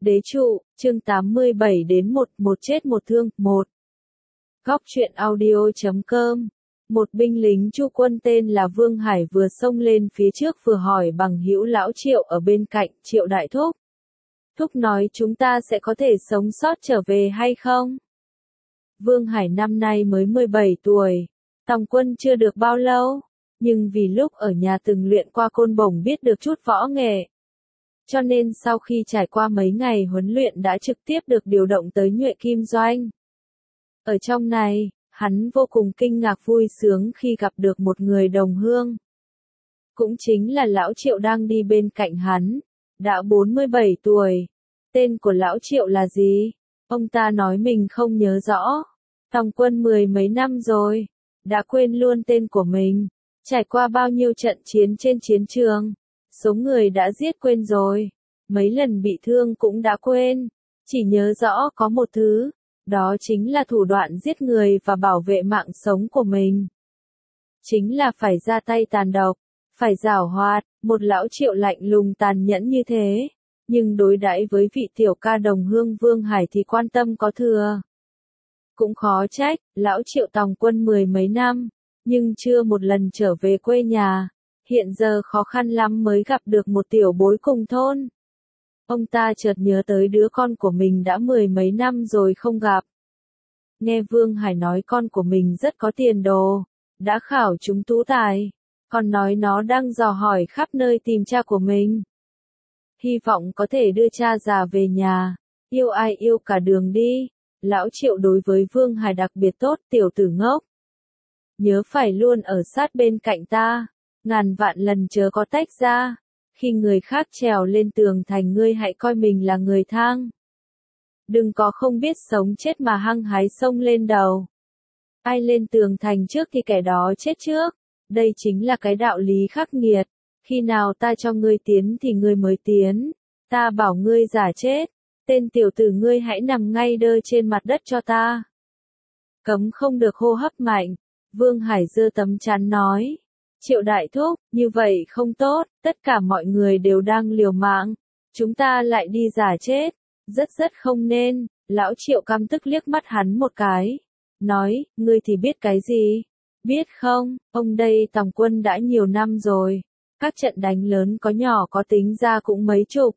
Đế trụ, chương 87 đến 1, một chết một thương, 1. Góc truyện audio.com. Một binh lính Chu quân tên là Vương Hải vừa xông lên phía trước vừa hỏi bằng hữu lão Triệu ở bên cạnh, Triệu đại thúc. Thúc nói chúng ta sẽ có thể sống sót trở về hay không? Vương Hải năm nay mới 17 tuổi, tòng quân chưa được bao lâu, nhưng vì lúc ở nhà từng luyện qua côn bổng biết được chút võ nghệ. Cho nên sau khi trải qua mấy ngày huấn luyện đã trực tiếp được điều động tới Nhuệ Kim Doanh. Ở trong này, hắn vô cùng kinh ngạc vui sướng khi gặp được một người đồng hương. Cũng chính là lão Triệu đang đi bên cạnh hắn, đã 47 tuổi. Tên của lão Triệu là gì? Ông ta nói mình không nhớ rõ. Tòng quân 10 mấy năm rồi, đã quên luôn tên của mình. Trải qua bao nhiêu trận chiến trên chiến trường, số người đã giết quên rồi, mấy lần bị thương cũng đã quên, chỉ nhớ rõ có một thứ, đó chính là thủ đoạn giết người và bảo vệ mạng sống của mình. Chính là phải ra tay tàn độc, phải giảo hoạt, một lão Triệu lạnh lùng tàn nhẫn như thế, nhưng đối đãi với vị tiểu ca đồng hương Vương Hải thì quan tâm có thừa. Cũng khó trách, lão Triệu tòng quân 10 mấy năm, nhưng chưa một lần trở về quê nhà, hiện giờ khó khăn lắm mới gặp được một tiểu bối cùng thôn. Ông ta chợt nhớ tới đứa con của mình đã 10 mấy năm rồi không gặp. Nghe Vương Hải nói con của mình rất có tiền đồ, đã khảo trúng tú tài, còn nói nó đang dò hỏi khắp nơi tìm cha của mình. Hy vọng có thể đưa cha già về nhà, yêu ai yêu cả đường đi. Lão Triệu đối với Vương Hải đặc biệt tốt, tiểu tử ngốc. Nhớ phải luôn ở sát bên cạnh ta, ngàn vạn lần chớ có tách ra. Khi người khác trèo lên tường thành ngươi hãy coi mình là người thang. Đừng có không biết sống chết mà hăng hái xông lên đầu. Ai lên tường thành trước thì kẻ đó chết trước. Đây chính là cái đạo lý khắc nghiệt. Khi nào ta cho ngươi tiến thì ngươi mới tiến. Ta bảo ngươi giả chết. Tên tiểu tử ngươi hãy nằm ngay đơ trên mặt đất cho ta. Cấm không được hô hấp mạnh. Vương Hải giơ tấm chắn nói. Triệu đại thúc, như vậy không tốt, tất cả mọi người đều đang liều mạng. Chúng ta lại đi giả chết. Rất không nên. Lão Triệu căm tức liếc mắt hắn một cái. Nói, ngươi thì biết cái gì? Biết không, ông đây tòng quân đã nhiều năm rồi. Các trận đánh lớn có nhỏ có tính ra cũng mấy chục.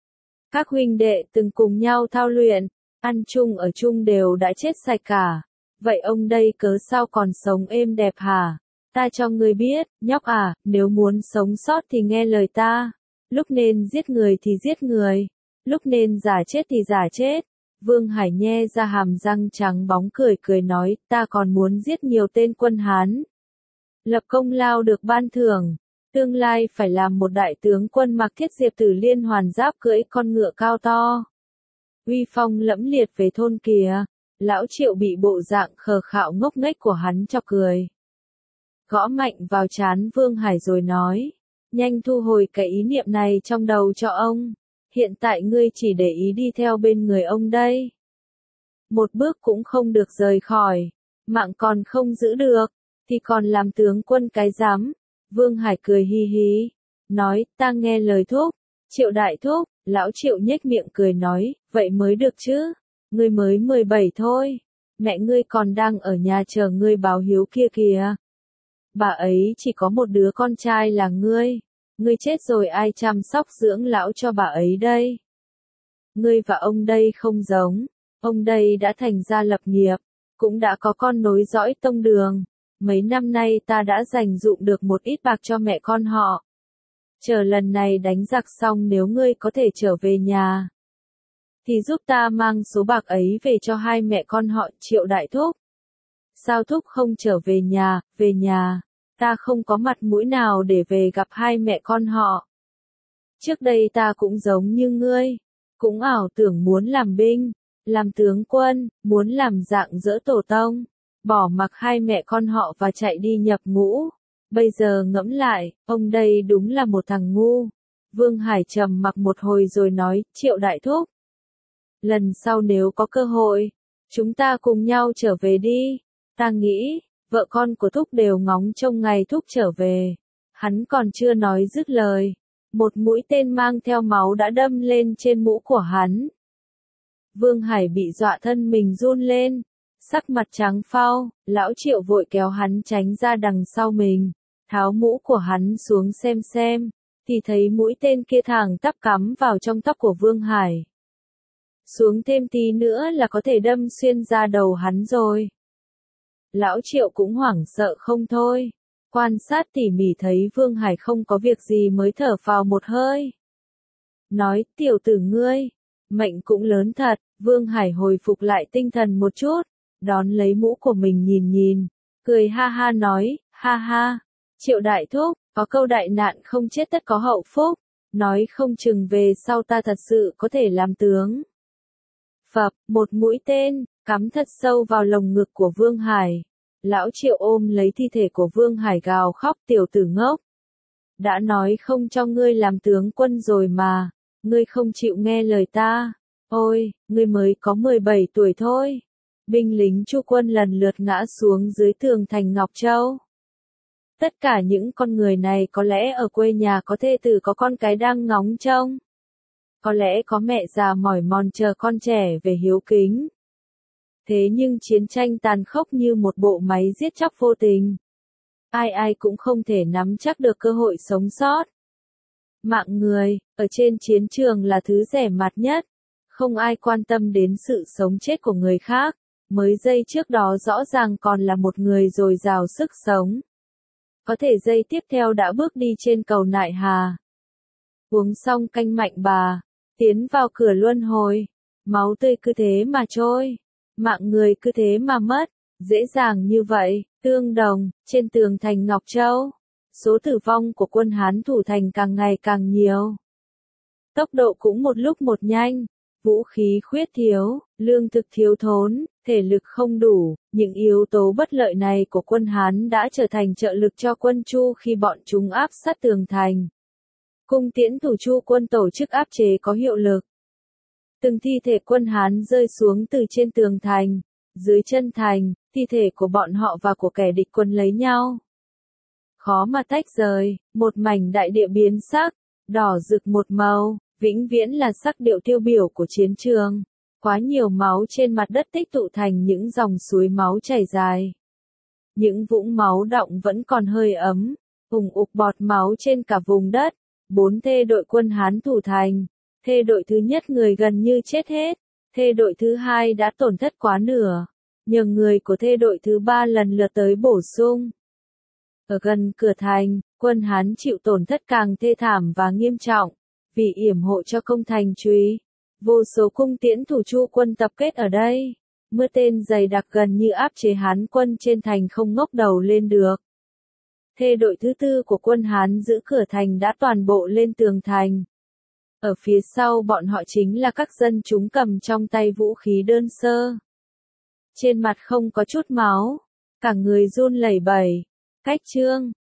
Các huynh đệ từng cùng nhau thao luyện, ăn chung ở chung đều đã chết sạch cả. Vậy ông đây cớ sao còn sống êm đẹp hả? Ta cho ngươi biết, nhóc à, nếu muốn sống sót thì nghe lời ta. Lúc nên giết người thì giết người. Lúc nên giả chết thì giả chết. Vương Hải nhe ra hàm răng trắng bóng cười nói, ta còn muốn giết nhiều tên quân Hán. Lập công lao được ban thưởng. Tương lai phải làm một đại tướng quân mặc thiết diệp tử liên hoàn giáp cưỡi con ngựa cao to. Uy phong lẫm liệt về thôn kìa. Lão Triệu bị bộ dạng khờ khạo ngốc nghếch của hắn chọc cười. Gõ mạnh vào trán Vương Hải rồi nói. Nhanh thu hồi cái ý niệm này trong đầu cho ông. Hiện tại ngươi chỉ để ý đi theo bên người ông đây. Một bước cũng không được rời khỏi. Mạng còn không giữ được. Thì còn làm tướng quân cái dám. Vương Hải cười hi hi. Nói, ta nghe lời thúc. Triệu đại thúc. Lão Triệu nhếch miệng cười nói, vậy mới được chứ. Ngươi mới 17 thôi. Mẹ ngươi còn đang ở nhà chờ ngươi báo hiếu kia kìa. Bà ấy chỉ có một đứa con trai là ngươi. Ngươi chết rồi ai chăm sóc dưỡng lão cho bà ấy đây? Ngươi và ông đây không giống. Ông đây đã thành gia lập nghiệp. Cũng đã có con nối dõi tông đường. Mấy năm nay ta đã dành dụm được một ít bạc cho mẹ con họ. Chờ lần này đánh giặc xong nếu ngươi có thể trở về nhà. Thì giúp ta mang số bạc ấy về cho hai mẹ con họ Triệu đại thúc. Sao thúc không trở về nhà, ta không có mặt mũi nào để về gặp hai mẹ con họ. Trước đây ta cũng giống như ngươi, cũng ảo tưởng muốn làm binh, làm tướng quân, muốn làm dạng dỡ tổ tông, bỏ mặc hai mẹ con họ và chạy đi nhập ngũ. Bây giờ ngẫm lại, ông đây đúng là một thằng ngu. Vương Hải trầm mặc một hồi rồi nói, Triệu đại thúc. Lần sau nếu có cơ hội, chúng ta cùng nhau trở về đi. Ta nghĩ, vợ con của thúc đều ngóng trông ngày thúc trở về. Hắn còn chưa nói dứt lời. một mũi tên mang theo máu đã đâm lên trên mũ của hắn. Vương Hải bị dọa thân mình run lên, sắc mặt trắng phao, lão Triệu vội kéo hắn tránh ra đằng sau mình, tháo mũ của hắn xuống xem, thì thấy mũi tên kia thẳng tắp cắm vào trong tóc của Vương Hải. Xuống thêm tí nữa là có thể đâm xuyên ra đầu hắn rồi. Lão Triệu cũng hoảng sợ không thôi, quan sát tỉ mỉ thấy Vương Hải không có việc gì mới thở phào một hơi. Nói, tiểu tử ngươi, mệnh cũng lớn thật. Vương Hải hồi phục lại tinh thần một chút, đón lấy mũ của mình nhìn, cười ha ha nói, ha ha, Triệu đại thúc, có câu đại nạn không chết tất có hậu phúc, nói không chừng về sau ta thật sự có thể làm tướng. Phập, một mũi tên, cắm thật sâu vào lồng ngực của Vương Hải. Lão Triệu ôm lấy thi thể của Vương Hải gào khóc, tiểu tử ngốc. Đã nói không cho ngươi làm tướng quân rồi mà, ngươi không chịu nghe lời ta. Ôi, ngươi mới có 17 tuổi thôi. Binh lính Chu quân lần lượt ngã xuống dưới tường thành Ngọc Châu. Tất cả những con người này có lẽ ở quê nhà có thê tử có con cái đang ngóng trông. Có lẽ có mẹ già mỏi mòn chờ con trẻ về hiếu kính. Thế nhưng chiến tranh tàn khốc như một bộ máy giết chóc vô tình. Ai cũng không thể nắm chắc được cơ hội sống sót. Mạng người, ở trên chiến trường là thứ rẻ mạt nhất. Không ai quan tâm đến sự sống chết của người khác. Mới giây trước đó rõ ràng còn là một người dồi dào sức sống. Có thể giây tiếp theo đã bước đi trên cầu nại hà. Uống xong canh mạnh bà, tiến vào cửa luân hồi. Máu tươi cứ thế mà trôi. Mạng người cứ thế mà mất. Dễ dàng như vậy, tương đồng, trên tường thành Ngọc Châu. Số tử vong của quân Hán thủ thành càng ngày càng nhiều. Tốc độ cũng một lúc một nhanh. Vũ khí khuyết thiếu, lương thực thiếu thốn, thể lực không đủ, những yếu tố bất lợi này của quân Hán đã trở thành trợ lực cho quân Chu khi bọn chúng áp sát tường thành. Cung tiễn thủ Chu quân tổ chức áp chế có hiệu lực. Từng thi thể quân Hán rơi xuống từ trên tường thành, dưới chân thành, thi thể của bọn họ và của kẻ địch quân lấy nhau. Khó mà tách rời, một mảnh đại địa biến sắc, đỏ rực một màu. Vĩnh viễn là sắc điệu tiêu biểu của chiến trường. Quá nhiều máu trên mặt đất tích tụ thành những dòng suối máu chảy dài. Những vũng máu đọng vẫn còn hơi ấm, ùng ục bọt máu trên cả vùng đất. 4 thê đội quân Hán thủ thành. Thê đội thứ nhất người gần như chết hết. Thê đội thứ hai đã tổn thất quá nửa. Nhờ người của thê đội thứ ba lần lượt tới bổ sung. Ở gần cửa thành, quân Hán chịu tổn thất càng thê thảm và nghiêm trọng. Vì yểm hộ cho công thành Trúy, vô số cung tiễn thủ Chu quân tập kết ở đây. Mưa tên dày đặc gần như áp chế Hán quân trên thành không ngóc đầu lên được. Thê đội thứ tư của quân Hán giữ cửa thành đã toàn bộ lên tường thành. Ở phía sau bọn họ chính là các dân chúng cầm trong tay vũ khí đơn sơ. Trên mặt không có chút máu, cả người run lẩy bẩy. Cách chương